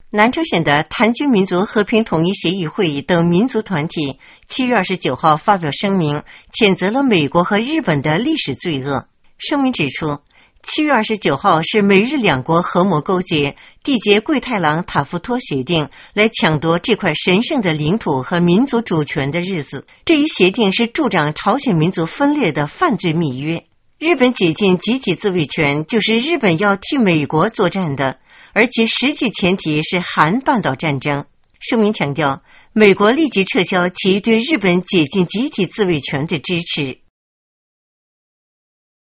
南朝鲜的谭军民族和平统一协议会议等民族团体7月29号发表声明，谴责了美国和日本的历史罪恶。声明指出，7月29号是美日两国合谋勾结缔结桂太郎塔夫托协定来抢夺这块神圣的领土和民族主权的日子。这一协定是助长朝鲜民族分裂的犯罪密约。日本解禁集体自卫权，就是日本要替美国作战的，而其实际前提是韩半岛战争。声明强调，美国立即撤销其对日本解禁集体自卫权的支持。